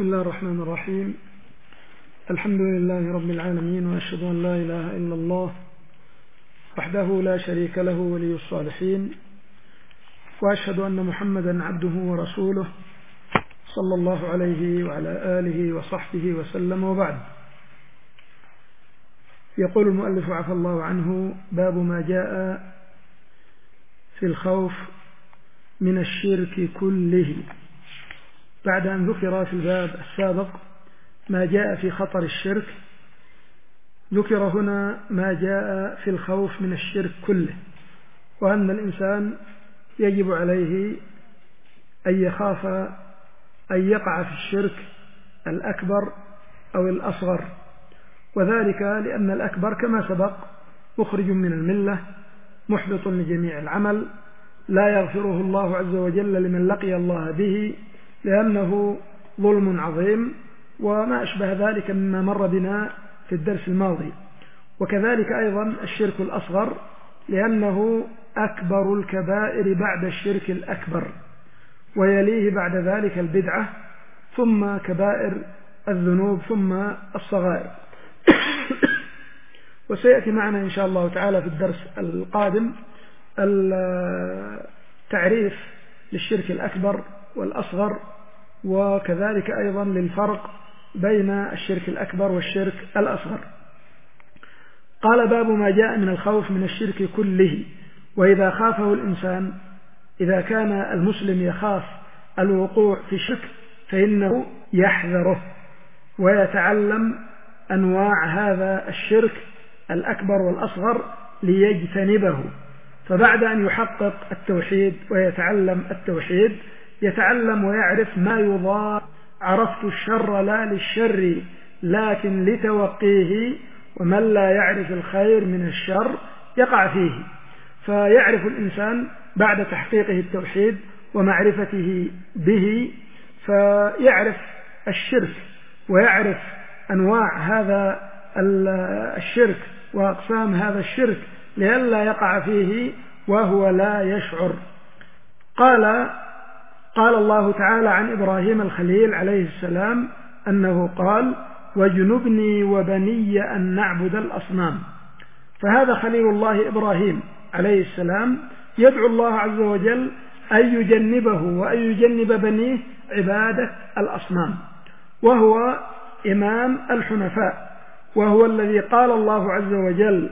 بسم الله الرحمن الرحيم. الحمد لله رب العالمين، وأشهد أن لا إله إلا الله وحده لا شريك له ولي الصالحين، وأشهد أن محمدا عبده ورسوله صلى الله عليه وعلى آله وصحبه وسلم، وبعد. يقول المؤلف عفى الله عنه: باب ما جاء في الخوف من الشرك كله. بعد أن ذكر في الباب السابق ما جاء في خطر الشرك، ذكر هنا ما جاء في الخوف من الشرك كله، وأن الإنسان يجب عليه أن يخاف أن يقع في الشرك الأكبر أو الأصغر، وذلك لأن الأكبر كما سبق مخرج من الملة، محبط لجميع العمل، لا يغفره الله عز وجل لمن لقي الله به، لأنه ظلم عظيم، وما أشبه ذلك مما مر بنا في الدرس الماضي. وكذلك أيضا الشرك الأصغر، لأنه أكبر الكبائر بعد الشرك الأكبر، ويليه بعد ذلك البدعة، ثم كبائر الذنوب، ثم الصغائر. وسيأتي معنا إن شاء الله تعالى في الدرس القادم التعريف للشرك الأكبر والأصغر، وكذلك أيضا للفرق بين الشرك الأكبر والشرك الأصغر. قال: باب ما جاء من الخوف من الشرك كله. وإذا خافه الإنسان، إذا كان المسلم يخاف الوقوع في الشرك، فإنه يحذره ويتعلم أنواع هذا الشرك الأكبر والأصغر ليجتنبه. فبعد أن يحقق التوحيد ويتعلم التوحيد، يتعلم ويعرف ما يضاد. عرفت الشر لا للشر لكن لتوقيه، ومن لا يعرف الخير من الشر يقع فيه. فيعرف الإنسان بعد تحقيقه التوحيد ومعرفته به، فيعرف الشرك ويعرف أنواع هذا الشرك وأقسام هذا الشرك لئلا يقع فيه وهو لا يشعر. قال الله تعالى عن إبراهيم الخليل عليه السلام أنه قال: واجنبني وبني أن نعبد الأصنام. فهذا خليل الله إبراهيم عليه السلام يدعو الله عز وجل أن يجنبه وأن يجنب بنيه عبادة الأصنام، وهو إمام الحنفاء، وهو الذي قال الله عز وجل: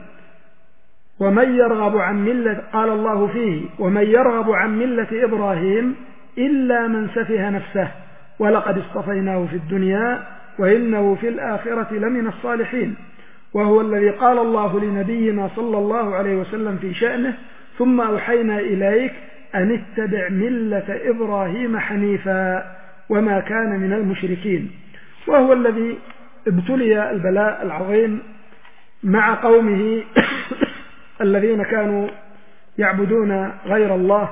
ومن يرغب عن ملة، قال الله فيه: ومن يرغب عن ملة إبراهيم إلا من سفه نفسه ولقد اصطفيناه في الدنيا وإنه في الآخرة لمن الصالحين. وهو الذي قال الله لنبينا صلى الله عليه وسلم في شأنه: ثم أوحينا إليك أن اتبع ملة إبراهيم حنيفا وما كان من المشركين. وهو الذي ابتلي البلاء العظيم مع قومه الذين كانوا يعبدون غير الله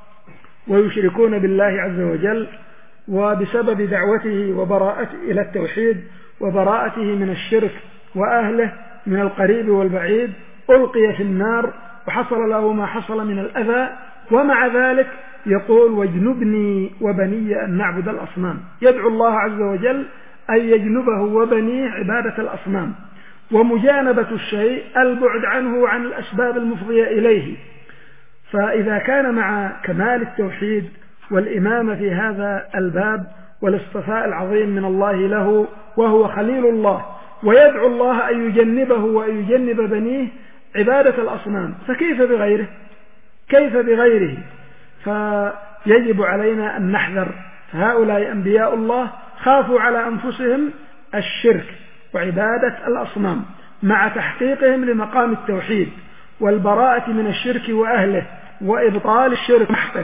ويشركون بالله عز وجل، وبسبب دعوته وبراءته إلى التوحيد وبراءته من الشرك وأهله من القريب والبعيد ألقي في النار، وحصل له ما حصل من الأذى. ومع ذلك يقول: واجنبني وبني أن نعبد الأصنام. يدعو الله عز وجل أن يجنبه وبنيه عبادة الأصنام. ومجانبة الشيء البعد عنه وعن الأسباب المفضية إليه. فإذا كان مع كمال التوحيد والإمامة في هذا الباب والاصطفاء العظيم من الله له، وهو خليل الله، ويدعو الله أن يجنبه وأن يجنب بنيه عبادة الأصنام، فكيف بغيره؟ كيف بغيره؟ فيجب علينا أن نحذر. فهؤلاء أنبياء الله خافوا على أنفسهم الشرك وعبادة الأصنام مع تحقيقهم لمقام التوحيد والبراءة من الشرك وأهله وإبطال الشرك محته.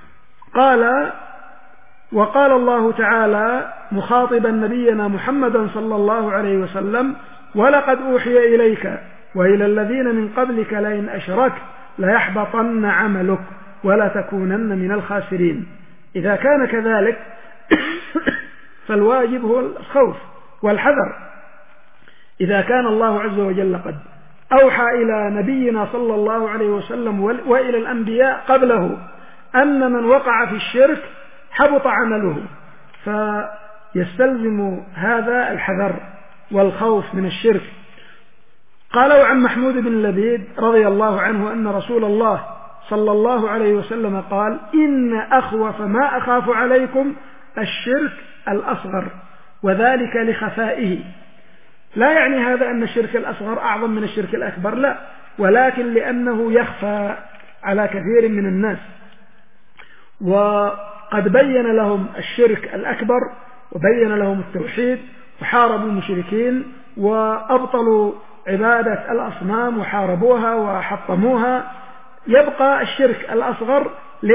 وقال الله تعالى مخاطبا نبينا محمدا صلى الله عليه وسلم: ولقد أوحي إليك وإلى الذين من قبلك لئن أشركت ليحبطن عملك ولا تكونن من الخاسرين. إذا كان كذلك فالواجب هو الخوف والحذر. إذا كان الله عز وجل قد أوحى إلى نبينا صلى الله عليه وسلم وإلى الأنبياء قبله أن من وقع في الشرك حبط عمله، يستلزم هذا الحذر والخوف من الشرك. قالوا عن محمود بن لبيد رضي الله عنه أن رسول الله صلى الله عليه وسلم قال: إن أخوف ما أخاف عليكم الشرك الأصغر، وذلك لخفائه. لا يعني هذا أن الشرك الأصغر أعظم من الشرك الأكبر، لا، ولكن لأنه يخفى على كثير من الناس، وقد بين لهم الشرك الأكبر وبين لهم التوحيد وحاربوا المشركين وأبطلوا عبادة الأصنام وحاربوها وحطموها. يبقى الشرك الأصغر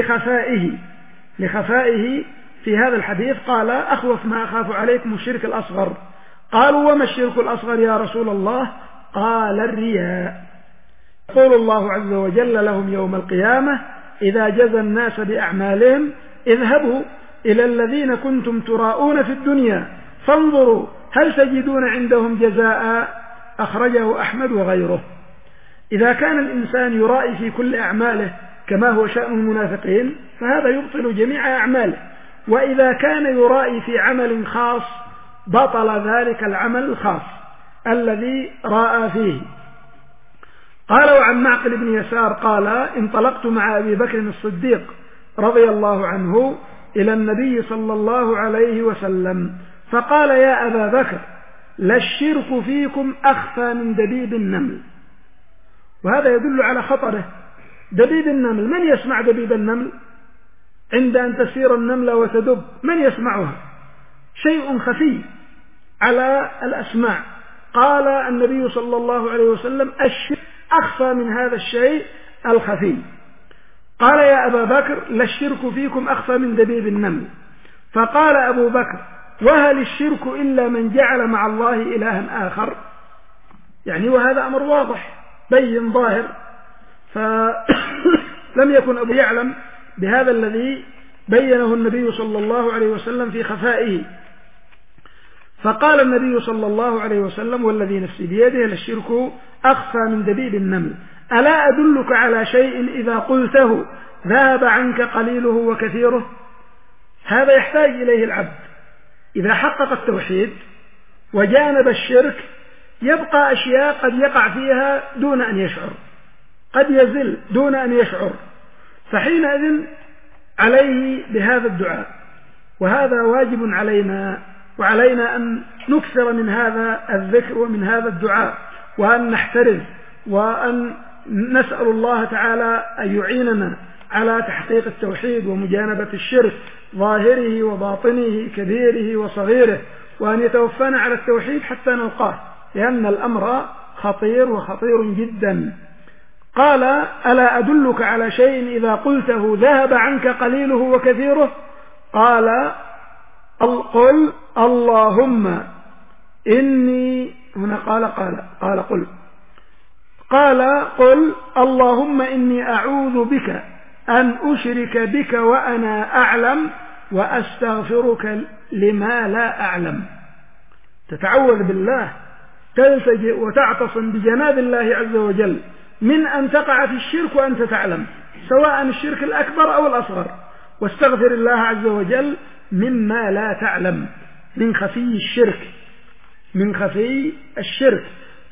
لخفائه في هذا الحديث قال: أخوف ما أخاف عليكم الشرك الأصغر. قالوا: وما الشرك الأصغر يا رسول الله؟ قال: الرياء. يقول الله عز وجل لهم يوم القيامة: إذا جزى الناس بأعمالهم اذهبوا إلى الذين كنتم تراءون في الدنيا فانظروا هل تجدون عندهم جزاء. أخرجه أحمد وغيره. إذا كان الإنسان يرائي في كل أعماله كما هو شأن المنافقين فهذا يبطل جميع أعماله، وإذا كان يرائي في عمل خاص بطل ذلك العمل الخاص الذي رأى فيه. قالوا عن معقل بن يسار قال: انطلقت مع أبي بكر الصديق رضي الله عنه إلى النبي صلى الله عليه وسلم فقال: يا أبا بكر، للشرك فيكم أخفى من دبيب النمل. وهذا يدل على خطره. دبيب النمل، من يسمع دبيب النمل؟ عند أن تسير النملة وتدب من يسمعها؟ شيء خفي على الأسماع. قال النبي صلى الله عليه وسلم: الشرك أخفى من هذا الشيء الخفي. قال: يا أبا بكر، للشرك فيكم أخفى من دبيب النمل. فقال أبو بكر: وهل الشرك إلا من جعل مع الله إلها آخر؟ يعني وهذا أمر واضح بين ظاهر، فلم يكن أبو يعلم بهذا الذي بينه النبي صلى الله عليه وسلم في خفائه. فقال النبي صلى الله عليه وسلم: والذي نفسي بيده للشرك أخفى من دبيب النمل. ألا أدلك على شيء إذا قلته ذهب عنك قليله وكثيره؟ هذا يحتاج إليه العبد. إذا حقق التوحيد وجانب الشرك يبقى أشياء قد يقع فيها دون أن يشعر، قد يزل دون أن يشعر، فحينئذ عليه بهذا الدعاء. وهذا واجب علينا، وعلينا أن نكثر من هذا الذكر ومن هذا الدعاء، وأن نحترز، وأن نسأل الله تعالى أن يعيننا على تحقيق التوحيد ومجانبة الشرك ظاهره وباطنه كبيره وصغيره، وأن يتوفانا على التوحيد حتى نلقاه، لأن الأمر خطير وخطير جدا. قال: ألا أدلك على شيء إذا قلته ذهب عنك قليله وكثيره؟ قال: قل اللهم إني، هنا قل اللهم إني أعوذ بك أن أشرك بك وأنا أعلم وأستغفرك لما لا أعلم. تتعوذ بالله، تلتجئ وتعتصم بجناب الله عز وجل من أن تقع في الشرك وأنت تعلم، سواء الشرك الأكبر أو الأصغر، واستغفر الله عز وجل مما لا تعلم من خفي الشرك.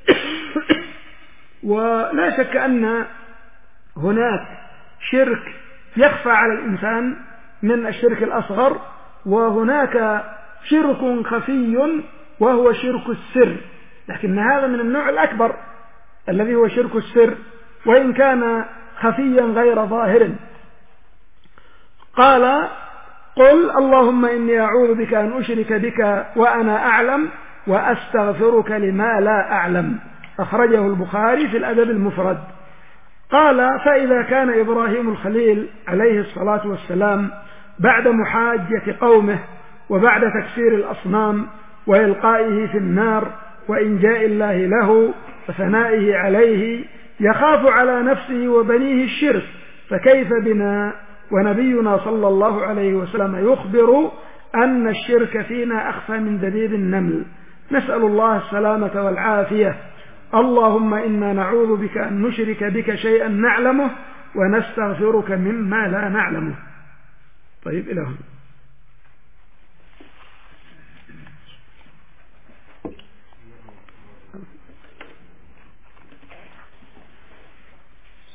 ولا شك أن هناك شرك يخفى على الإنسان من الشرك الأصغر، وهناك شرك خفي وهو شرك السر، لكن هذا من النوع الأكبر الذي هو شرك السر، وإن كان خفيا غير ظاهر. قال: قل اللهم إني أعوذ بك أن أشرك بك وأنا أعلم وأستغفرك لما لا أعلم. أخرجه البخاري في الأدب المفرد. قال: فإذا كان إبراهيم الخليل عليه الصلاة والسلام بعد محاجة قومه وبعد تكسير الأصنام وإلقائه في النار وإنجاء الله له وثنائه عليه يخاف على نفسه وبنيه الشرك، فكيف بنا ونبينا صلى الله عليه وسلم يخبر أن الشرك فينا أخفى من دبيب النمل؟ نسأل الله السلامة والعافية. اللهم إنا نعوذ بك أن نشرك بك شيئا نعلمه ونستغفرك مما لا نعلمه. طيب، إلى هنا.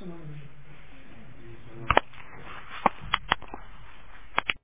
أحسن الله.